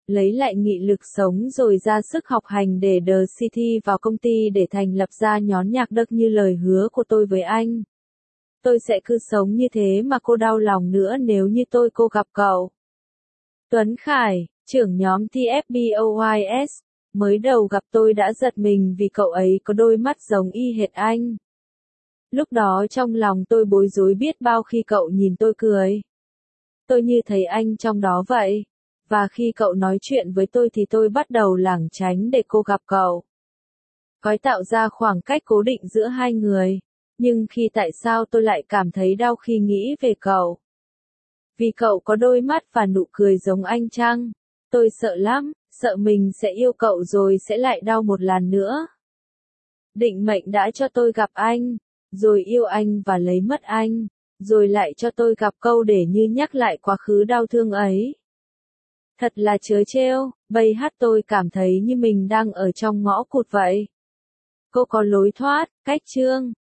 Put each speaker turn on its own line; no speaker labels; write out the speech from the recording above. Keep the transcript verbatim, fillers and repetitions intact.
lấy lại nghị lực sống rồi ra sức học hành để The City vào công ty để thành lập ra nhóm nhạc đất như lời hứa của tôi với anh. Tôi sẽ cứ sống như thế mà cô đau lòng nữa nếu như tôi cô gặp cậu. Tuấn Khải, trưởng nhóm tê ép boys, mới đầu gặp tôi đã giật mình vì cậu ấy có đôi mắt giống y hệt anh. Lúc đó trong lòng tôi bối rối biết bao khi cậu nhìn tôi cười. Tôi như thấy anh trong đó vậy. Và khi cậu nói chuyện với tôi thì tôi bắt đầu lảng tránh để cô gặp cậu. Gói tạo ra khoảng cách cố định giữa hai người. Nhưng khi tại sao tôi lại cảm thấy đau khi nghĩ về cậu? Vì cậu có đôi mắt và nụ cười giống anh chăng? Tôi sợ lắm, sợ mình sẽ yêu cậu rồi sẽ lại đau một lần nữa. Định mệnh đã cho tôi gặp anh, rồi yêu anh và lấy mất anh, rồi lại cho tôi gặp câu để như nhắc lại quá khứ đau thương ấy. Thật là trớ trêu, bây hát tôi cảm thấy như mình đang ở trong ngõ cụt vậy. Cô có lối thoát, cách chương.